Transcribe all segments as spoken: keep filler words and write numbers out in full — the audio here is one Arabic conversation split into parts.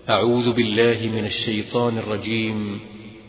أعوذ بالله من الشيطان الرجيم.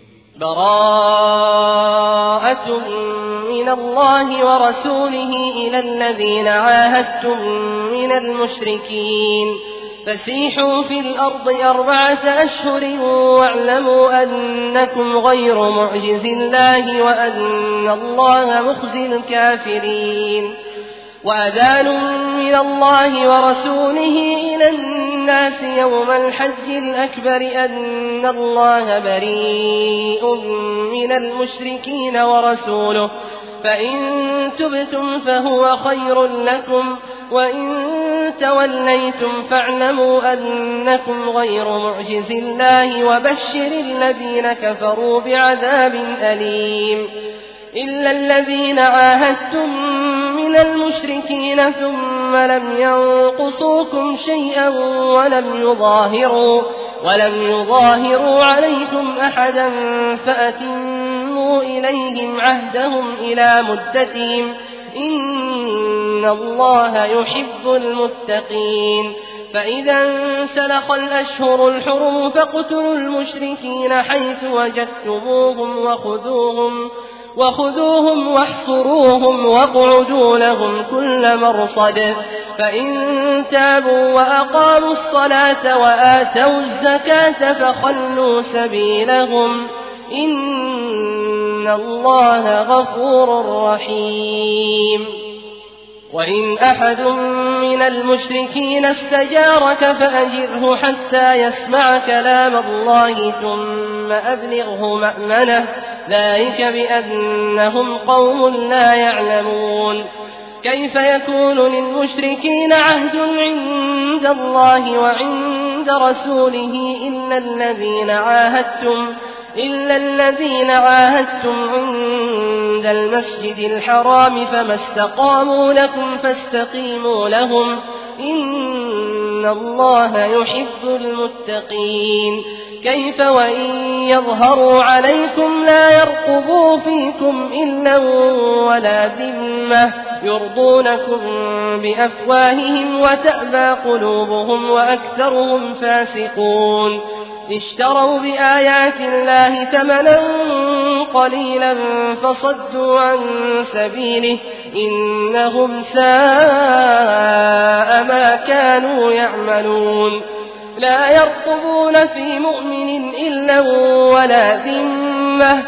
براءة من الله ورسوله إلى الذين عاهدتم من المشركين فسيحوا في الأرض أربعة أشهر واعلموا أنكم غير معجز الله وأن الله مخزي الكافرين. وأذان من الله ورسوله إلى الناس يوم الحج الأكبر أن الله بريء من المشركين ورسوله فإن تبتم فهو خير لكم وإن توليتم فاعلموا أنكم غير معجز الله وبشر الذين كفروا بعذاب أليم. إلا الذين عاهدتم من المشركين ثم لم ينقصوكم شيئا ولم يظاهروا, ولم يظاهروا عليكم أحدا فأتموا إليهم عهدهم إلى مدتهم إن الله يحب المتقين. فإذا انسلخ الأشهر الحرم فاقتلوا المشركين حيث وجدتموهم وخذوهم وخذوهم واحصروهم واقعدوا لهم كل مرصد. فإن تابوا وأقاموا الصلاة وآتوا الزكاة فخلوا سبيلهم إن الله غفور رحيم. وإن أحد من المشركين استجارك فأجره حتى يسمع كلام الله ثم أبلغه مأمنه ذلك بأنهم قوم لا يعلمون. كيف يكون للمشركين عهد عند الله وعند رسوله إلا الذين عاهدتم إلا الذين عاهدتم عند المسجد الحرام فما استقاموا لكم فاستقيموا لهم إن الله يحب المتقين. كيف وإن يظهروا عليكم لا يرقبوا فيكم إلا ولا ذمة يرضونكم بأفواههم وتأبى قلوبهم وأكثرهم فاسقون. اشتروا بآيات الله ثمنا قليلا فصدوا عن سبيله إنهم ساء ما كانوا يعملون. لا يرقبون في مؤمن إلا ولا ذمة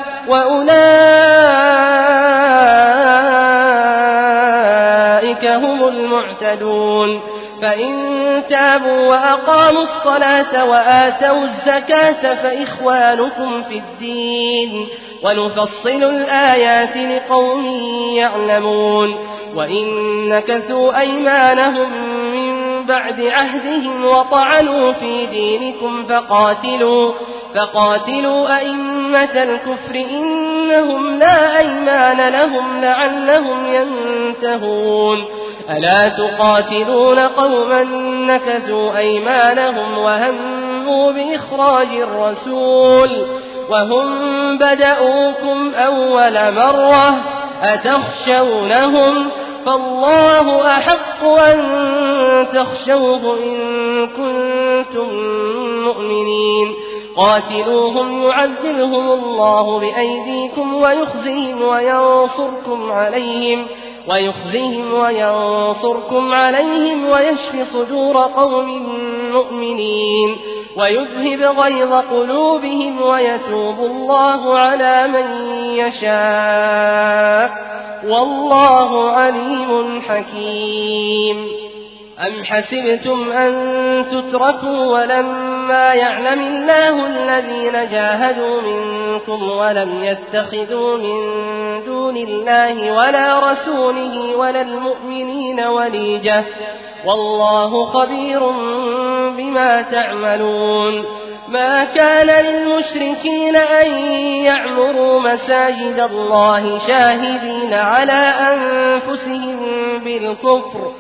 وأولئك هم المعتدون. فإن تابوا وأقاموا الصلاة وآتوا الزكاة فإخوانكم في الدين ونفصل الآيات لقوم يعلمون. وإن نكثوا أيمانهم من بعد عهدهم وطعنوا في دينكم فقاتلوا, فقاتلوا أئمة الكفر إنهم لا أيمان لهم لعلهم ينتهون. ألا تقاتلون قوما نكثوا أيمانهم وهموا بإخراج الرسول وهم بدأوكم أول مرة أتخشونهم فالله أحق أن تخشوه إن كنتم مؤمنين. قاتلوهم يعذبهم الله بأيديكم ويخزيهم وينصركم عليهم ويخزيهم وينصركم عليهم ويشفي صدور قوم مؤمنين ويذهب غيظ قلوبهم ويتوب الله على من يشاء والله عليم حكيم. أم حسبتم أن تتركوا ولما يعلم الله الذين جاهدوا منكم ولم يتخذوا من دون الله ولا رسوله ولا المؤمنين وليجة والله خبير بما تعملون. ما كان للمشركين أن يعمروا مساجد الله شاهدين على أنفسهم بالكفر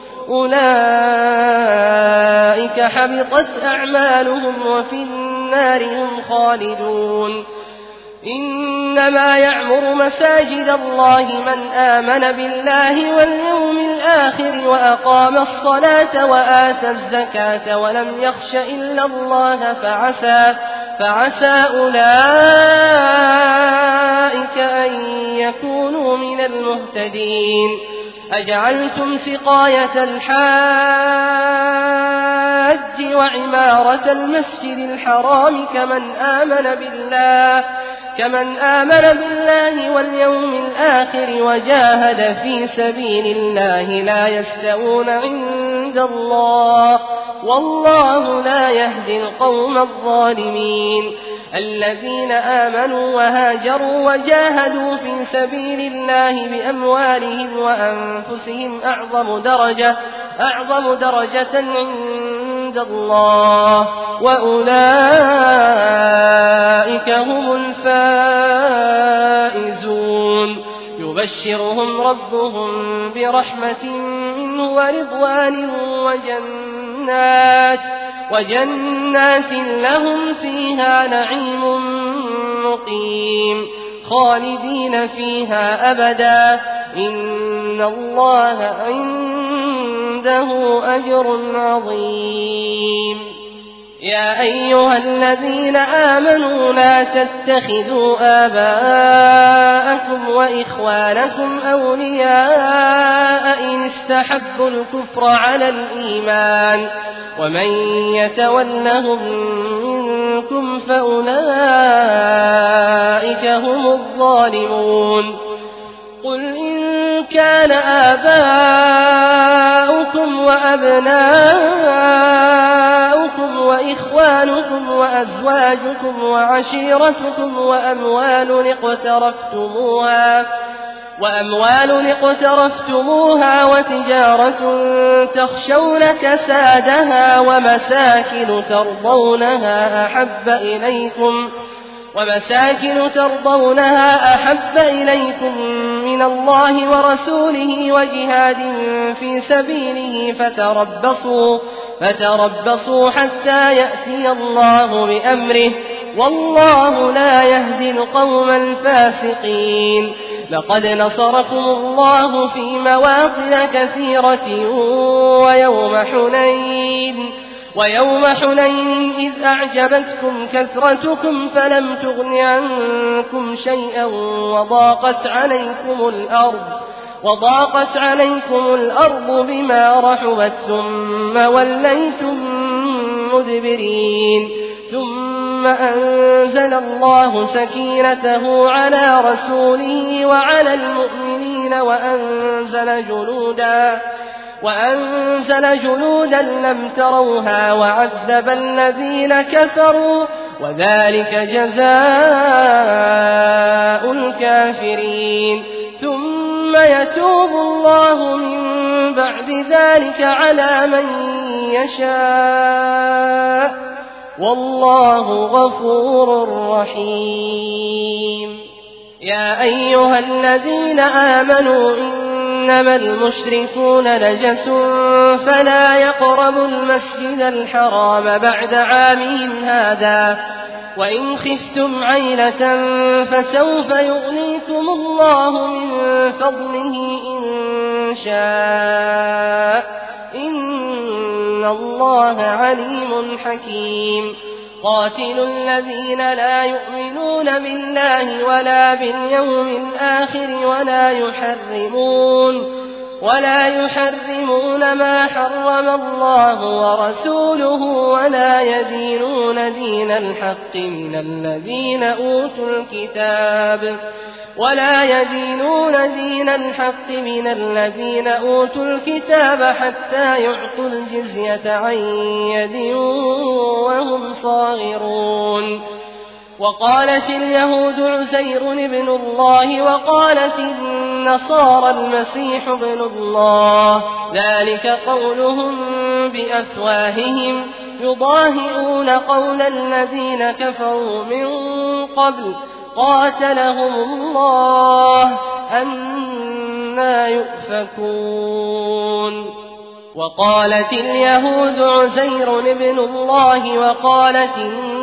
أولئك حبطت أعمالهم وفي النار هم خالدون. إنما يعمر مساجد الله من آمن بالله واليوم الآخر وأقام الصلاة وآتى الزكاة ولم يخش إلا الله فعسى, فعسى أولئك أن يكونوا من المهتدين. أجعلتم سقاية الحاج وعمارة المسجد الحرام كمن آمن بالله كمن آمن بالله واليوم الآخر وجاهد في سبيل الله لا يستوون عند الله والله لا يهدي القوم الظالمين. الذين آمنوا وهاجروا وجاهدوا في سبيل الله بأموالهم وأنفسهم أعظم درجة, أعظم درجة عند الله وأولئك هم الفائزون. يبشرهم ربهم برحمة منه ورضوان وجنات وجنات لهم فيها نعيم مقيم خالدين فيها أبدا إن الله عنده أجر عظيم. يا أيها الذين آمنوا لا تتخذوا آباءكم وإخوانكم أولياء إن استحبوا الكفر على الإيمان ومن يتولهم منكم فأولئك هم الظالمون. قل إن كان آباؤكم وأبناؤكم وإخوانكم وأزواجكم وعشيرتكم وأموال اقترفتموها وأموال اقترفتموها وتجارة تخشون كسادها ومساكن ترضونها أحب إليكم ومساكن ترضونها أحب إليكم من الله ورسوله وجهاد في سبيله فتربصوا, فتربصوا حتى يأتي الله بأمره والله لا يهدي القوم الفاسقين. لقد نصركم الله في مواطن كثيرة ويوم حنين ويوم حنين إذ أعجبتكم كثرتكم فلم تغن عنكم شيئا وضاقت عليكم الأرض وضاقت عليكم الأرض بما رحبت ثم وليتم مدبرين. ثم أنزل الله سكينته على رسوله وعلى المؤمنين وأنزل جنودا وأنزل جنودا لم تروها وعذب الذين كفروا وذلك جزاء الكافرين. ثم يتوب الله من بعد ذلك على من يشاء والله غفور رحيم. يا أيها الذين آمنوا إنما المشركون نجس فلا يقربوا المسجد الحرام بعد عامهم هذا وإن خفتم عيلة فسوف يغنيكم الله من فضله إن شاء إن الله عليم حكيم. قاتلوا الذين لا يؤمنون بالله ولا باليوم الآخر ولا يحرمون ولا يحرمون ما حرم الله ورسوله ولا يدينون دين الحق من الذين أوتوا الكتاب ولا يدينون دين الحق من الذين أوتوا الكتاب حتى يعطوا الجزية عن يد وهم صاغرون. وقالت اليهود عزير ابن الله وقالت النصارى المسيح ابن الله ذلك قولهم بأفواههم يضاهئون قول الذين كفروا من قبل قاتلهم الله أنى يؤفكون. وقالت اليهود عزير ابن الله وقالت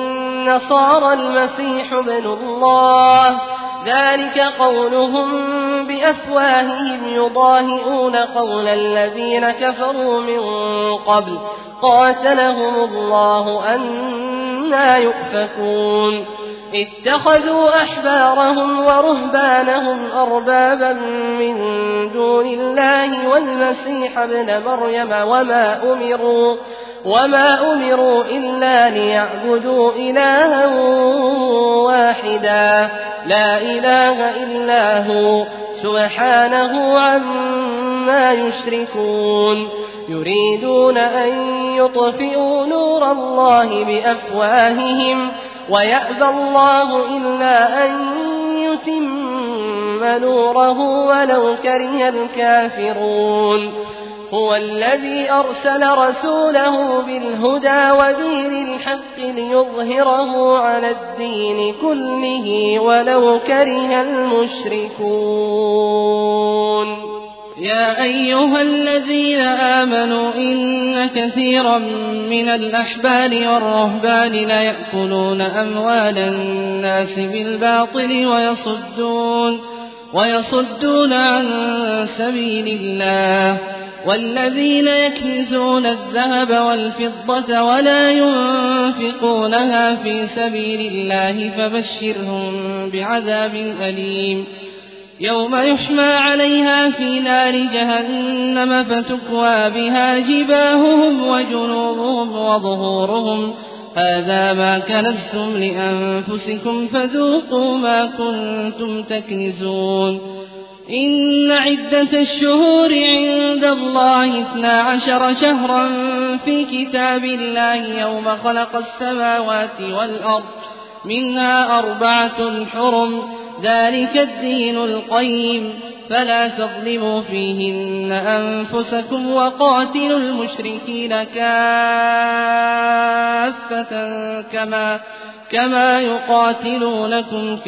النصارى المسيح ابن الله ذلك قولهم بأفواههم يضاهئون قول الذين كفروا من قبل قاتلهم الله أنى يؤفكون اتخذوا أحبارهم ورهبانهم أربابا من دون الله والمسيح ابن مريم وما أمروا وما أمروا إلا ليعبدوا إلها واحدا لا إله إلا هو سبحانه عما يشركون يريدون أن يطفئوا نور الله بأفواههم ويأبى الله إلا أن يتم نوره ولو كره الكافرون هو الذي أرسل رسوله بالهدى ودين الحق ليظهره على الدين كله ولو كره المشركون يا أيها الذين آمنوا إن كثيرا من الأحبار والرهبان ليأكلون أموال الناس بالباطل ويصدون, ويصدون عن سبيل الله والذين يكنزون الذهب والفضة ولا ينفقونها في سبيل الله فبشرهم بعذاب أليم يوم يحمى عليها في نار جهنم فتكوى بها جباههم وجنوبهم وظهورهم هذا ما كنزتم لأنفسكم فذوقوا ما كنتم تكنزون إن عدة الشهور عند الله اثنا عشر شهرا في كتاب الله يوم خلق السماوات والأرض منها أربعة حرم ذلك الدين القيم فلا تظلموا فيهن أنفسكم وقاتلوا المشركين كافة كما كما يقاتلونكم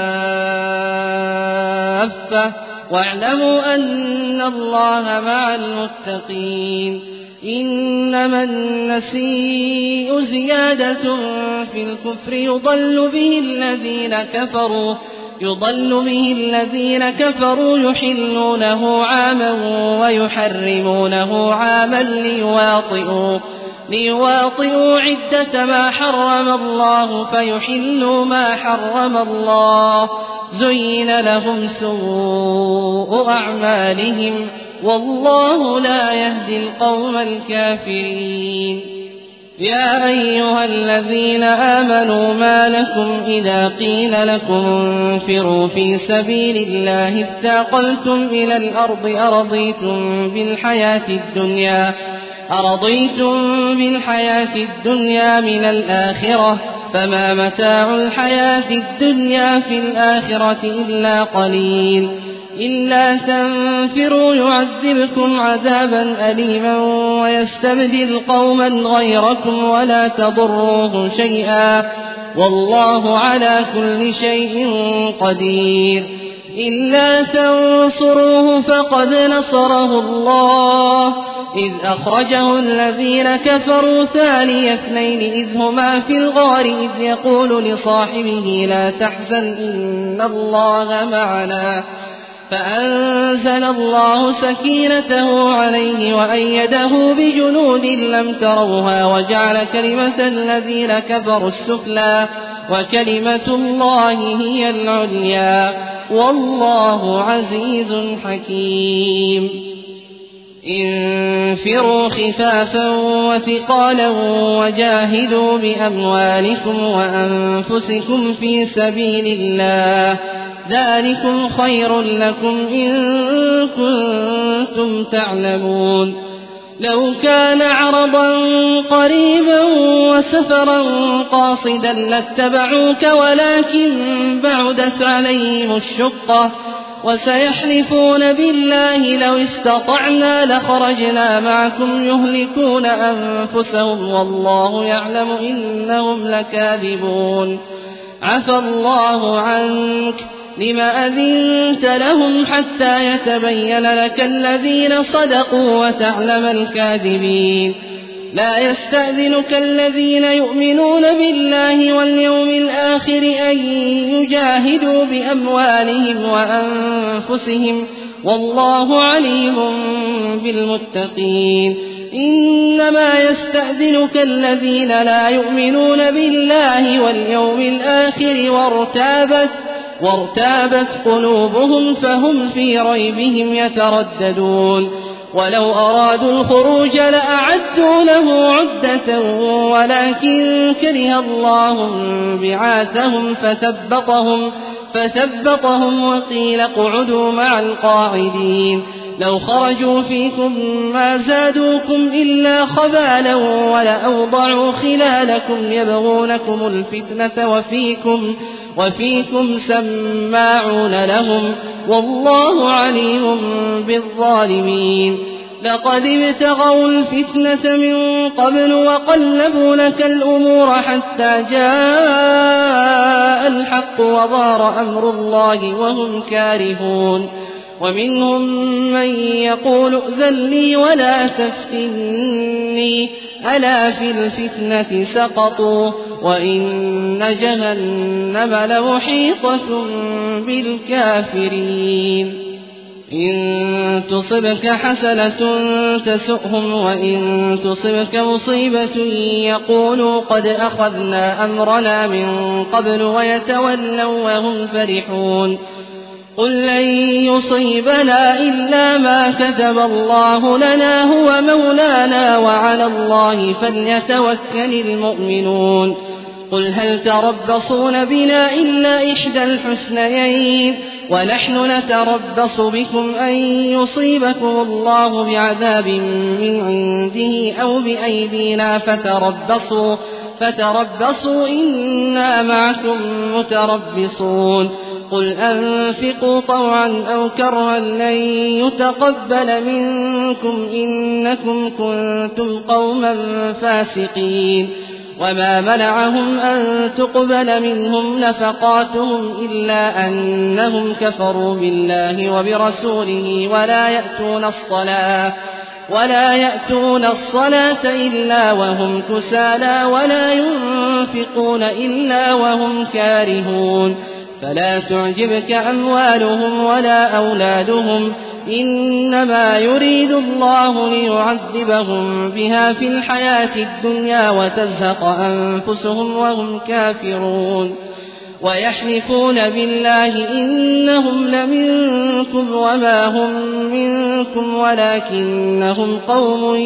كافة واعلموا أن الله مع المتقين إنما النسيء زيادة في الكفر يضل به الذين كفروا يضل به الذين كفروا يحلونه عاما ويحرمونه عاما ليواطئوا ليواطئوا عدة ما حرم الله فيحلوا ما حرم الله زين لهم سوء أعمالهم والله لا يهدي القوم الكافرين يا أيها الذين آمنوا ما لكم إذا قيل لكم انفروا في سبيل الله اثاقلتم إلى الأرض أرضيتم بالحياة الدنيا أرضيتم بالحياة الدنيا من الآخرة فما متاع الحياة الدنيا في الآخرة إلا قليل إلا تنفروا يعذبكم عذابا أليما ويستبدل قوما غيركم ولا تضروه شيئا والله على كل شيء قدير إلا تنصروه فقد نصره الله إذ أخرجه الذين كفروا ثاني اثنين إذ هما في الغار إذ يقول لصاحبه لا تحزن إن الله معنا فأنزل الله سكينته عليه وأيده بجنود لم تروها وجعل كلمة الذين كفروا السفلى وكلمة الله هي العليا والله عزيز حكيم انفروا خفافا وثقالا وجاهدوا بأموالكم وأنفسكم في سبيل الله ذلكم خير لكم إن كنتم تعلمون لو كان عرضا قريبا وسفرا قاصدا لاتبعوك ولكن بعدت عليهم الشقة وسيحلفون بالله لو استطعنا لخرجنا معكم يهلكون أنفسهم والله يعلم إنهم لكاذبون عفى الله عنك لم أذنت لهم حتى يتبين لك الذين صدقوا وتعلم الكاذبين لا يستأذنك الذين يؤمنون بالله واليوم الآخر أن يجاهدوا بأموالهم وأنفسهم والله عليم بالمتقين إنما يستأذنك الذين لا يؤمنون بالله واليوم الآخر وارتابت, وارتابت قلوبهم فهم في ريبهم يترددون ولو أرادوا الخروج لأعدوا له عدة ولكن كره الله بعاثهم فثبطهم, فثبطهم وقيل اقعدوا مع القاعدين لو خرجوا فيكم ما زادوكم إلا خبالا ولأوضعوا خلالكم يبغونكم الفتنة وفيكم, وفيكم سماعون لهم والله عليم بالظالمين لقد ابتغوا الفتنة من قبل وقلبوا لك الأمور حتى جاء الحق وظهر أمر الله وهم كارهون ومنهم من يقول ائذن لي ولا تفتني ألا في الفتنة سقطوا وإن جهنم لمحيطة بالكافرين إن تصبك حسنة تسؤهم وإن تصبك مصيبة يقولوا قد أخذنا أمرنا من قبل ويتولوا وهم فرحون قل لن يصيبنا إلا ما كتب الله لنا هو مولانا وعلى الله فليتوكل المؤمنون قل هل تربصون بنا إلا إحدى الحسنيين ونحن نتربص بكم أن يصيبكم الله بعذاب من عنده أو بأيدينا فتربصوا, فتربصوا إنا معكم متربصون قل أنفقوا طوعا أو كرها لن يتقبل منكم إنكم كنتم قوما فاسقين وما منعهم أن تقبل منهم نفقاتهم إلا أنهم كفروا بالله وبرسوله ولا يأتون الصلاة ولا يأتون الصلاة إلا وهم كسالى ولا ينفقون إلا وهم كارهون فلا تعجبك أموالهم ولا أولادهم إنما يريد الله ليعذبهم بها في الحياة الدنيا وتزهق أنفسهم وهم كافرون ويحلفون بالله إنهم لمنكم وما هم منكم ولكنهم قوم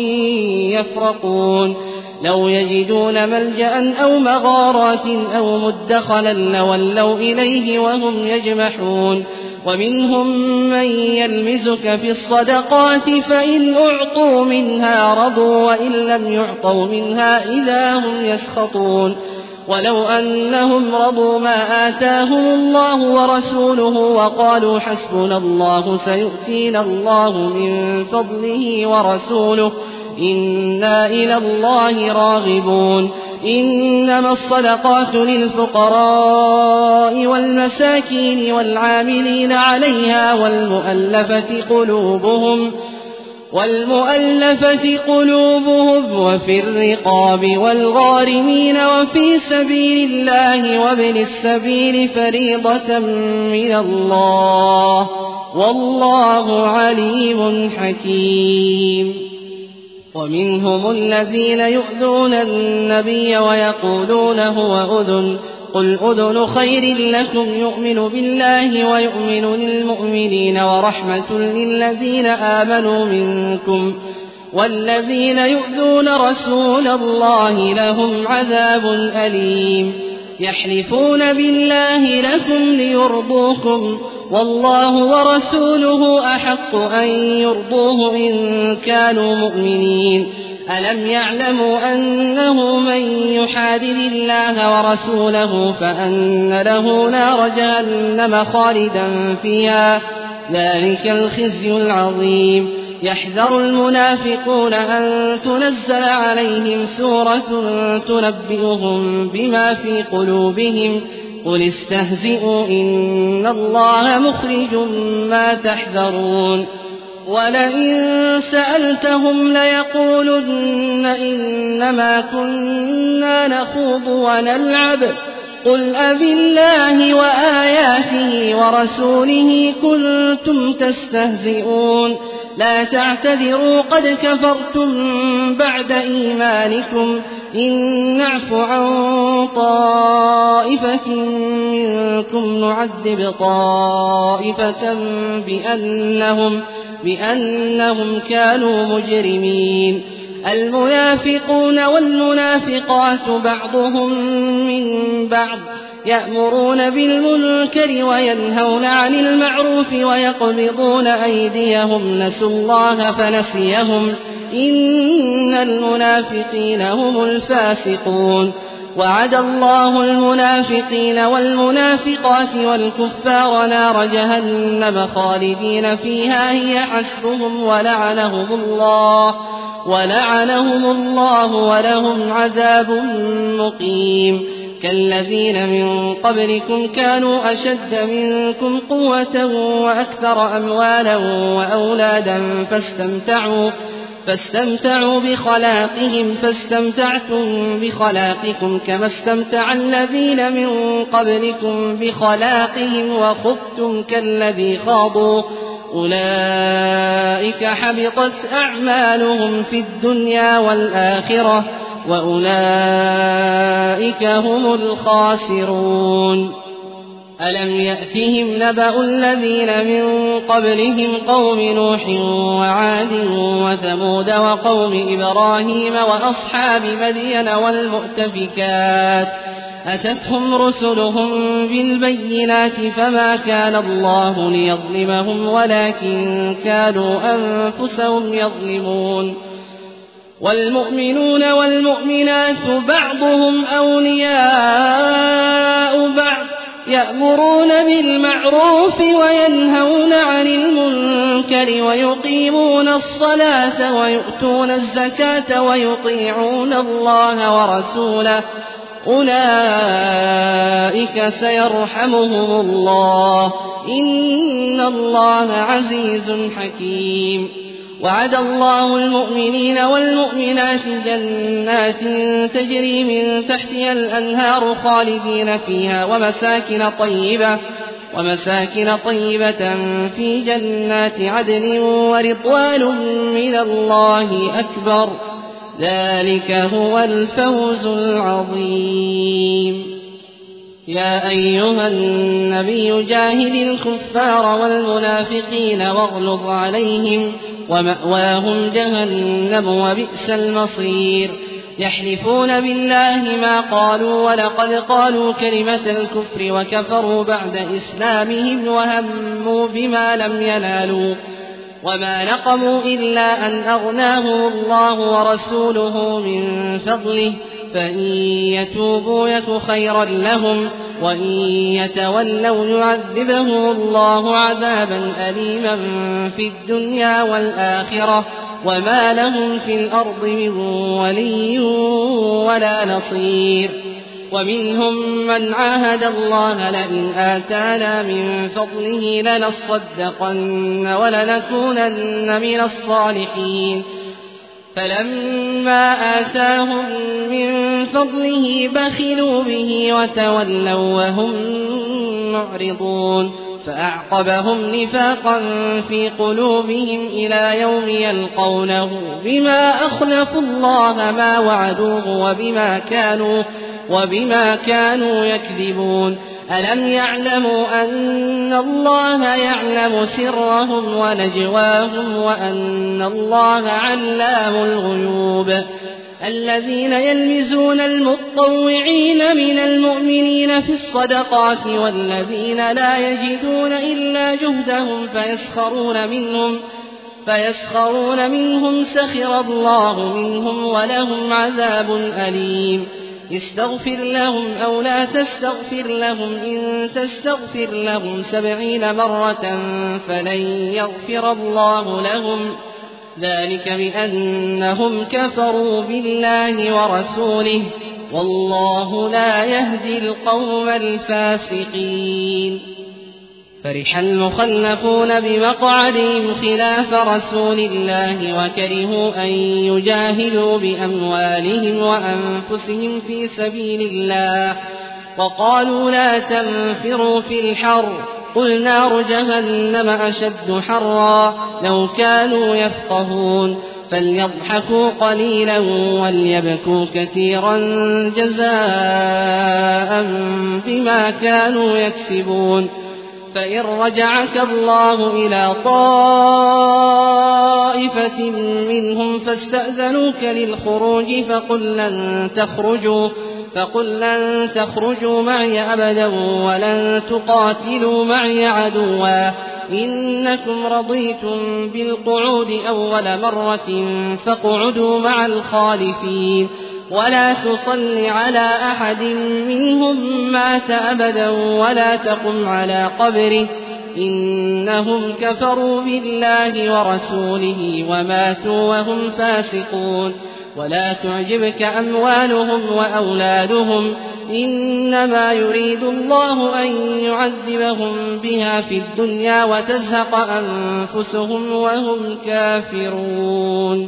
يفرقون لو يجدون ملجأ أو مغارات أو مدخلا لولوا إليه وهم يجمحون ومنهم من يلمزك في الصدقات فإن أعطوا منها رضوا وإن لم يعطوا منها إذا هم يسخطون ولو أنهم رضوا ما آتاهم الله ورسوله وقالوا حسبنا الله سيؤتينا الله من فضله ورسوله إنا إلى الله راغبون إنما الصدقات للفقراء والمساكين والعاملين عليها والمؤلفة قلوبهم والمؤلفة قلوبهم وفي الرقاب والغارمين وفي سبيل الله وابن السبيل فريضة من الله والله عليم حكيم ومنهم الذين يؤذون النبي ويقولون هو أذن قل أذن خير لكم يؤمن بالله ويؤمن للمؤمنين ورحمة للذين آمنوا منكم والذين يؤذون رسول الله لهم عذاب أليم يحلفون بالله لكم ليرضوكم والله ورسوله أحق أن يرضوه إن كانوا مؤمنين ألم يعلموا أنه من يحادد الله ورسوله فأن له نار جهنم خالدا فيها ذلك الخزي العظيم يحذر المنافقون أن تنزل عليهم سورة تنبئهم بما في قلوبهم قل استهزئوا إن الله مخرج ما تحذرون وَلَئِن سَأَلْتَهُمْ لَيَقُولُنَّ إِنَّمَا كُنَّا نَخُوضُ وَنَلْعَبُ ۚ قُلْ أَبِاللَّهِ وَآيَاتِهِ وَرَسُولِهِ كُنتُمْ تَسْتَهْزِئُونَ لَا تَعْتَذِرُوا قَدْ كَفَرْتُم بَعْدَ إِيمَانِكُمْ إِن نَّعْفُ عَن طَائِفَةٍ مِّنكُمْ نُعَذِّبْ طَائِفَةً بِأَنَّهُمْ, بأنهم كانوا مجرمين المنافقون والمنافقات بعضهم من بعض يأمرون بالمنكر وينهون عن المعروف ويقبضون أيديهم نسوا الله فنسيهم إن المنافقين هم الفاسقون وعد الله المنافقين والمنافقات والكفار نار جهنم خالدين فيها هي حسبهم ولعنهم الله ولعنهم الله ولهم عذاب مقيم كالذين من قبلكم كانوا أشد منكم قوة وأكثر أموالا وأولادا فاستمتعوا فاستمتعوا بخلاقهم فاستمتعتم بخلاقكم كما استمتع الذين من قبلكم بخلاقهم وخضتم كالذي خاضوا أولئك حبطت أعمالهم في الدنيا والآخرة وأولئك هم الخاسرون ألم يأتهم نبأ الذين من قبلهم قوم نوح وعاد وثمود وقوم إبراهيم وأصحاب مدين والمؤتفكات أتتهم رسلهم بالبينات فما كان الله ليظلمهم ولكن كانوا أنفسهم يظلمون والمؤمنون والمؤمنات بعضهم أولياء بعض يأمرون بالمعروف وينهون عن المنكر ويقيمون الصلاة ويؤتون الزكاة ويطيعون الله ورسوله أولئك سيرحمهم الله إن الله عزيز حكيم وعد الله المؤمنين والمؤمنات جنات تجري من تحتها الأنهار خالدين فيها ومساكن طيبة ومساكن طيبة في جنات عدن ورضوان من الله أكبر ذلك هو الفوز العظيم يا أيها النبي جاهد الكفار والمنافقين واغلظ عليهم ومأواهم جهنم وبئس المصير يحلفون بالله ما قالوا ولقد قالوا كلمة الكفر وكفروا بعد إسلامهم وهموا بما لم ينالوا وما نقموا إلا أن أغناهم الله ورسوله من فضله فإن يتوبوا يك خيرا لهم وإن يتولوا يعذبهم الله عذابا أليما في الدنيا والآخرة وما لهم في الأرض من ولي ولا نصير ومنهم من عاهد الله لئن آتانا من فضله لنصدقن ولنكونن من الصالحين فلما آتاهم من فضله بخلوا به وتولوا وهم معرضون فأعقبهم نفاقا في قلوبهم إلى يوم يلقونه بما أخلفوا الله ما وعدوه وبما كانوا وبما كانوا يكذبون ألم يعلموا أن الله يعلم سرهم ونجواهم وأن الله علام الغيوب الذين يلمزون المطوعين من المؤمنين في الصدقات والذين لا يجدون إلا جهدهم فيسخرون منهم فيسخرون منهم سخر الله منهم ولهم عذاب أليم استغفر لهم أو لا تستغفر لهم إن تستغفر لهم سبعين مرة فلن يغفر الله لهم ذلك بأنهم كفروا بالله ورسوله والله لا يهدي القوم الفاسقين فرح المخلفون بمقعدهم خلاف رسول الله وكرهوا أن يجاهدوا بأموالهم وأنفسهم في سبيل الله وقالوا لا تنفروا في الحر قل نار جهنم أشد حرا لو كانوا يفقهون فليضحكوا قليلا وليبكوا كثيرا جزاء بما كانوا يكسبون فإن رجعك الله إلى طائفة منهم فاستأذنوك للخروج فقل لن تخرجوا فقل لن تخرجوا معي أبدا ولن تقاتلوا معي عدوا إنكم رضيتم بالقعود أول مرة فاقعدوا مع الخالفين ولا تصل على أحد منهم مات أبدا ولا تقم على قبره إنهم كفروا بالله ورسوله وماتوا وهم فاسقون ولا تعجبك أموالهم وأولادهم إنما يريد الله أن يعذبهم بها في الدنيا وتزهق أنفسهم وهم كافرون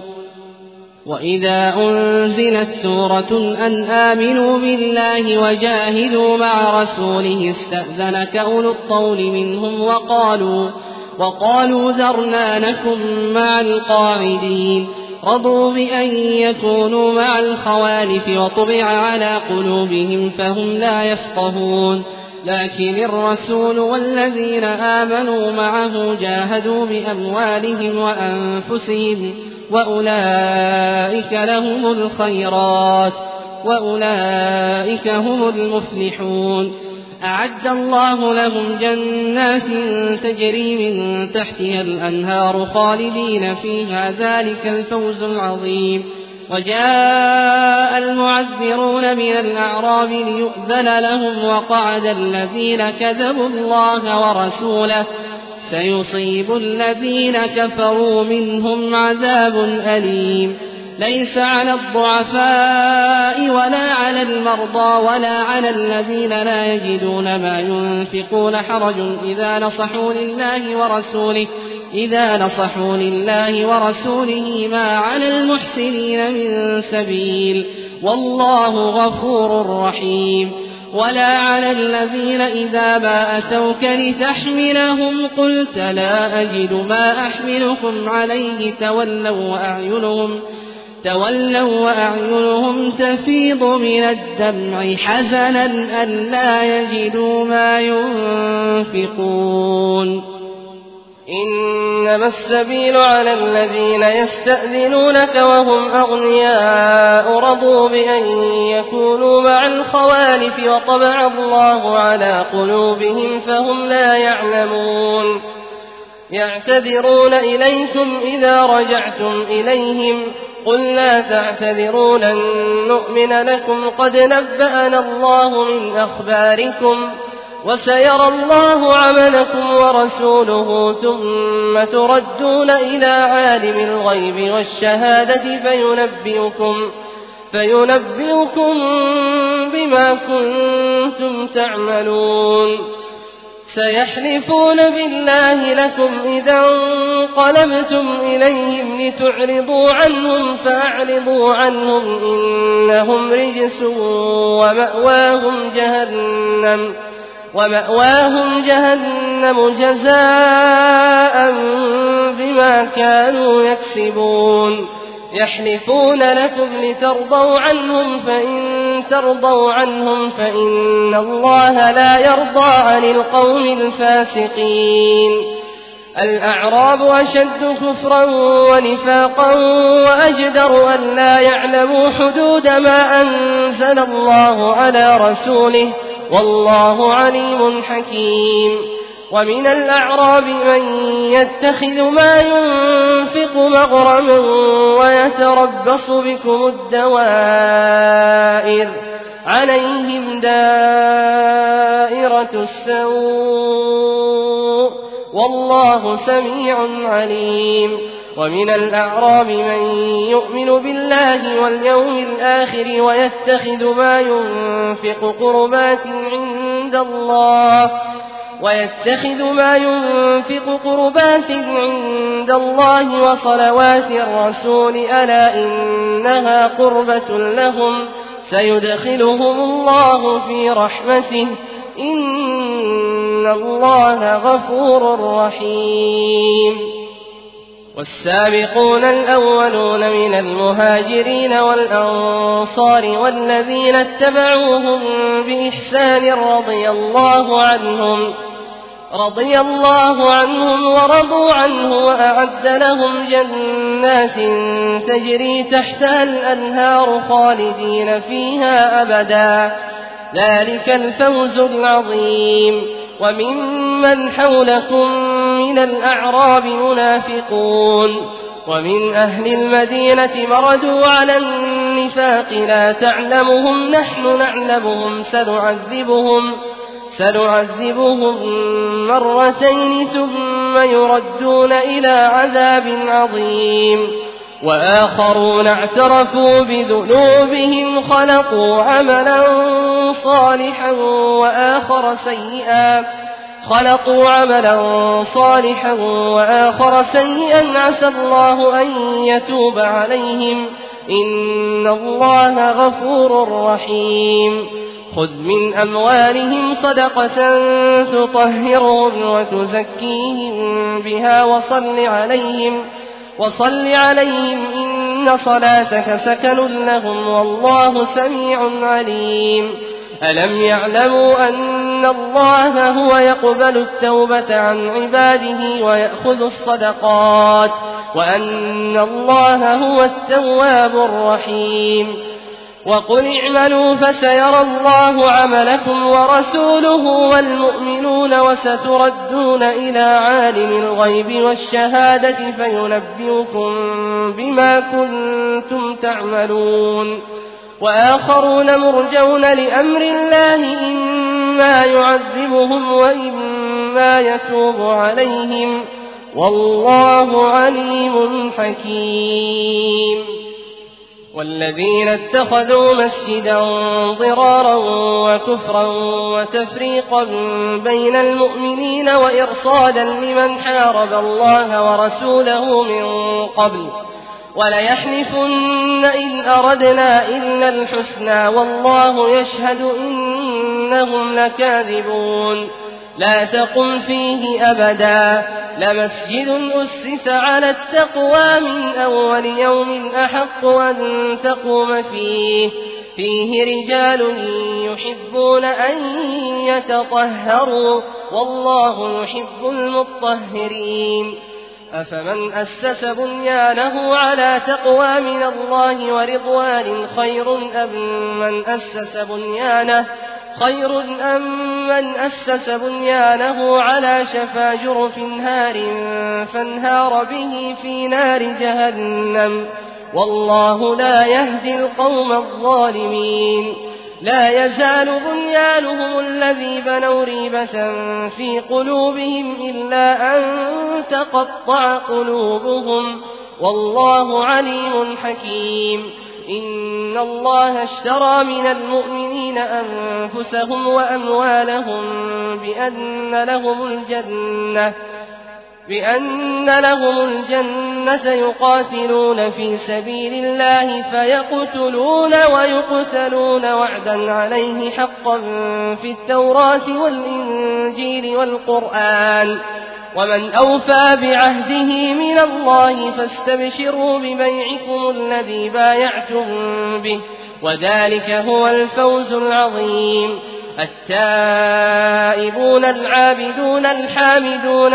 وإذا أنزلت سورة أن آمنوا بالله وجاهدوا مع رسوله استأذنك أولو الطول منهم وقالوا, وقالوا ذرنا نكن مع القاعدين رضوا بأن يكونوا مع الخوالف وطبع على قلوبهم فهم لا يفقهون لكن الرسول والذين آمنوا معه جاهدوا بأموالهم وأنفسهم وأولئك لهم الخيرات وأولئك هم المفلحون أعد الله لهم جنات تجري من تحتها الأنهار خالدين فيها ذلك الفوز العظيم وجاء المعذرون من الأعراب ليؤذن لهم وقعد الذين كذبوا الله ورسوله سيصيب الذين كفروا منهم عذاب أليم ليس على الضعفاء ولا على المرضى ولا على الذين لا يجدون ما ينفقون حرج إذا نصحوا لله ورسوله إذا نصحوا لله ورسوله ما على المحسنين من سبيل والله غفور رحيم ولا على الذين إذا ما أتوك لتحملهم قلت لا أجد ما أحملكم عليه تولوا وأعينهم تولوا وأعينهم تفيض من الدمع حزنا ألا يجدوا ما ينفقون إنما السبيل على الذين يستأذنونك وهم أغنياء رضوا بأن يكونوا مع الخوالف وطبع الله على قلوبهم فهم لا يعلمون يعتذرون إليكم إذا رجعتم إليهم قل لا تعتذروا لن نؤمن لكم قد نبأنا الله من أخباركم وسيرى الله عملكم ورسوله ثم تردون إلى عالم الغيب والشهادة فينبئكم, فينبئكم بما كنتم تعملون سيحلفون بالله لكم إذا انقلبتم إليهم لتعرضوا عنهم فأعرضوا عنهم إنهم رجس ومأواهم جهنم ومأواهم جهنم جزاء بما كانوا يكسبون يحلفون لكم لترضوا عنهم فإن ترضوا عنهم فإن الله لا يرضى عن القوم الفاسقين الأعراب أشد كفرا ونفاقا وأجدر أن لا يعلموا حدود ما أنزل الله على رسوله والله عليم حكيم ومن الأعراب من يتخذ ما ينفق مغرما ويتربص بكم الدوائر عليهم دائرة السوء والله سميع عليم ومن الأعراب من يؤمن بالله واليوم الآخر ويتخذ ما ينفق قربات عند الله ويتخذ ما ينفق قربات عند الله وصلوات الرسول ألا إنها قربة لهم سيدخلهم الله في رحمته إن الله غفور رحيم. والسابقون الأولون من المهاجرين والأنصار والذين اتبعوهم بإحسان رضي الله عنهم رضي الله عنهم ورضوا عنه وأعد لهم جنات تجري تحتها الأنهار خالدين فيها أبدا ذلك الفوز العظيم. وممن حولكم من الأعراب منافقون ومن أهل المدينة مردوا على النفاق لا تعلمهم نحن نعلمهم سنعذبهم سنعذبهم مرتين ثم يردون إلى عذاب عظيم. وآخرون اعترفوا بذنوبهم خلقوا عملا صالحا وآخر سيئا خلقوا عملا صالحا وآخر سيئا عسى الله أن يتوب عليهم إن الله غفور رحيم. خذ من أموالهم صدقة تطهرهم وتزكيهم بها وصل عليهم وصل عليهم إن صلاتك سكن لهم والله سميع عليم. ألم يعلموا أن الله هو يقبل التوبة عن عباده ويأخذ الصدقات وأن الله هو التواب الرحيم. وقل اعملوا فسيرى الله عملكم ورسوله والمؤمنون وستردون إلى عالم الغيب والشهادة فينبئكم بما كنتم تعملون. وآخرون مرجون لأمر الله إما يعذبهم وإما يتوب عليهم والله عليم حكيم. والذين اتخذوا مسجدا ضرارا وكفرا وتفريقا بين المؤمنين وإرصادا لمن حارب الله ورسوله من قبل وليحلفن إن أردنا إلا الحسنى والله يشهد إنهم لكاذبون. لا تقم فيه أبدا لمسجد أسس على التقوى من أول يوم أحق أن تقوم فيه فيه رجال يحبون أن يتطهروا والله يحب المطهرين. أفمن أسس بنيانه على تقوى من الله ورضوان خير أم من أسس بنيانه خير أم من أسس بنيانه على شفا جرف هار فانهار به في نار جهنم والله لا يهدي القوم الظالمين. لا يزال بنيانهم الذي بنوا ريبة في قلوبهم إلا أن تقطع قلوبهم والله عليم حكيم. إن الله اشترى من المؤمنين أنفسهم وأموالهم بأن لهم الجنة بأن لهم الجنة يقاتلون في سبيل الله فيقتلون ويقتلون وعدا عليه حقا في التوراة والإنجيل والقرآن ومن أوفى بعهده من الله فاستبشروا ببيعكم الذي بايعتم به وذلك هو الفوز العظيم. التائبون العابدون الحامدون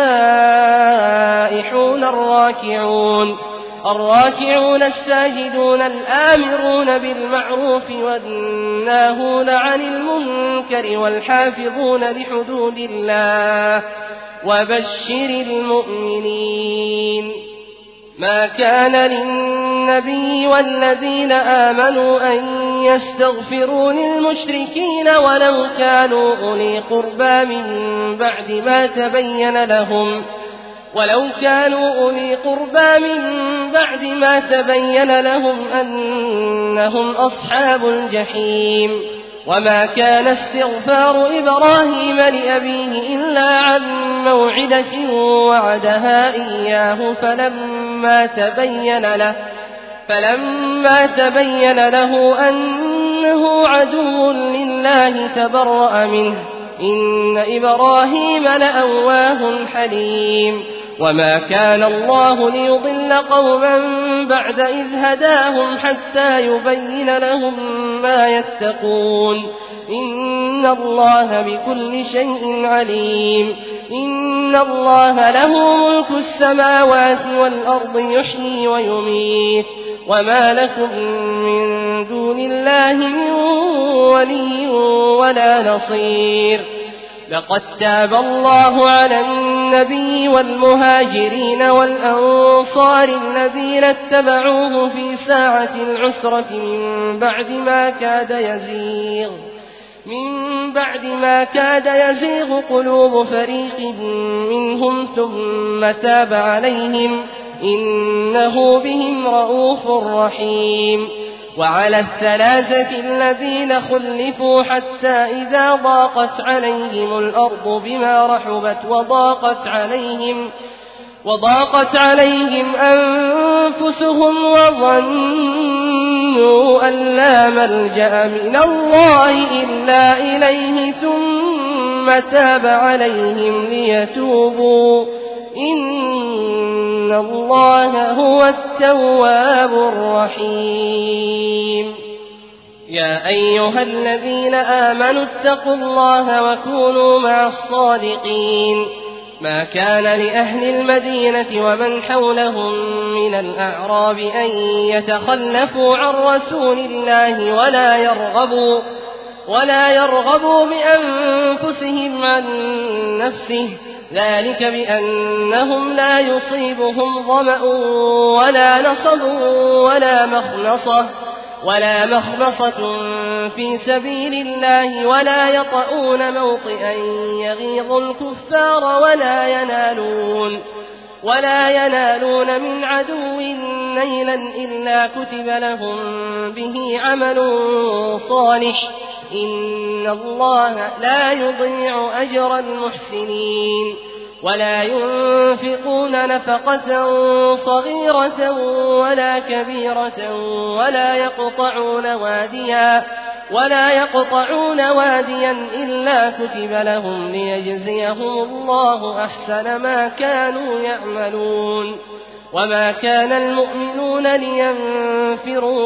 السائحون الراكعون الراكعون الساجدون الآمرون بالمعروف والناهون عن المنكر والحافظون لحدود الله وبشر المؤمنين. ما كان للنبي والذين آمنوا أن يستغفروا للمشركين ولو كانوا أولي قربى من بعد ما تبين لهم ولو كانوا أولي قربى من بعد ما تبين لهم أنهم أصحاب الجحيم. وما كان استغفار إبراهيم لأبيه إلا عن موعدة وعدها إياه فلما تبين له فلما تبين له أنه عدو لله تبرأ منه إن إبراهيم لأواه حليم وما كان الله ليضل قوما بعد إذ هداهم حتى يبين لهم ما يتقون إن الله بكل شيء عليم إن الله له ملك السماوات والأرض يحيي ويميت وما لكم من دون الله من ولي ولا نصير لقد تاب الله على النبي والمهاجرين والأنصار الذين اتبعوه في ساعة العسرة من بعد ما كاد يزيغ من بعد ما كاد يزيغ قلوب فريق منهم ثم تاب عليهم إنه بهم رءوف رحيم وعلى الثلاثة الذين خلفوا حتى إذا ضاقت عليهم الأرض بما رحبت وضاقت عليهم وضاقت عليهم أنفسهم وظنوا أن لا ملجأ من الله إلا إليه ثم تاب عليهم ليتوبوا إن الله هو التواب الرحيم يا أيها الذين آمنوا اتقوا الله وكونوا مع الصادقين ما كان لأهل المدينة ومن حولهم من الأعراب أن يتخلفوا عن رسول الله ولا يرغبوا ولا يرغبوا بأنفسهم عن نفسه ذلك بأنهم لا يصيبهم ظمأ ولا نصب ولا مخنصة ولا مخمصة في سبيل الله ولا يطؤون موطئا يغيظ الكفار ولا ينالون ولا ينالون من عدو نيلا إلا كتب لهم به عمل صالح إن الله لا يضيع أجر المحسنين ولا ينفقون نفقة صغيرة ولا كبيرة ولا يقطعون واديا ولا يقطعون واديا إلا كتب لهم ليجزيهم الله أحسن ما كانوا يعملون وما كان المؤمنون لينفروا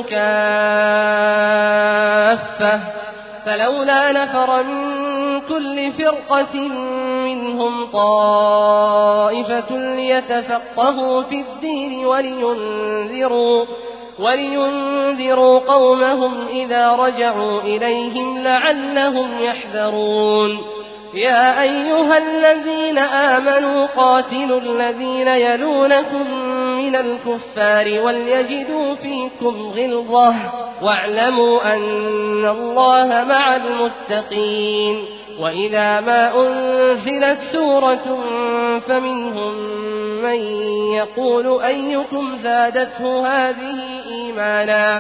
كافة فلولا نفر من كل فرقة منهم طائفة ليتفقهوا في الدين ولينذروا ولينذروا قومهم إذا رجعوا إليهم لعلهم يحذرون يا أيها الذين آمنوا قاتلوا الذين يلونكم من الكفار وليجدوا فيكم غلظة واعلموا أن الله مع المتقين وإذا ما أنزلت سورة فمنهم من يقول أيكم زادته هذه إيمانا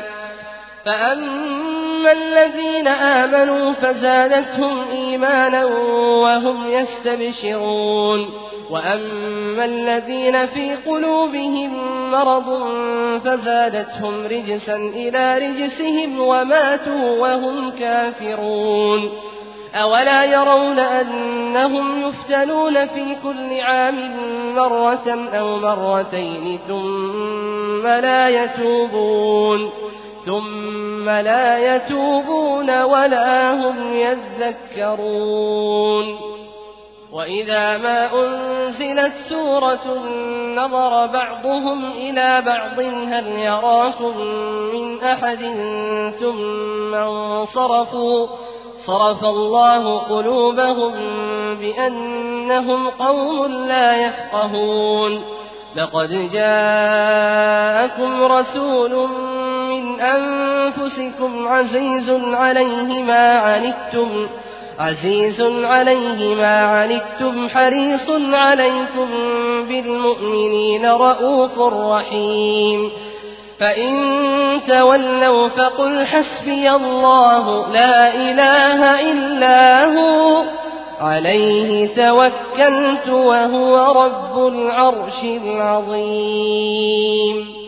فأما الذين آمنوا فزادتهم إيمانا وهم يستبشرون وأما الذين في قلوبهم مرض فزادتهم رجسا إلى رجسهم وماتوا وهم كافرون أولا يرون أنهم يفتنون في كل عام مرة أو مرتين ثم لا يتوبون ثم لا يتوبون ولا هم يذكرون وإذا ما أنزلت سورة نظر بعضهم إلى بعض هل يراكم من أحد ثم انصرفوا صرف الله قلوبهم بأنهم قوم لا يفقهون لقد جاءكم رسول من أنفسكم عزيز عليه ما عنتم عزيز عليه ما عنتم حريص عليكم بالمؤمنين رءوف رحيم فإن تولوا فقل حسبي الله لا إله إلا هو عليه توكلت وهو رب العرش العظيم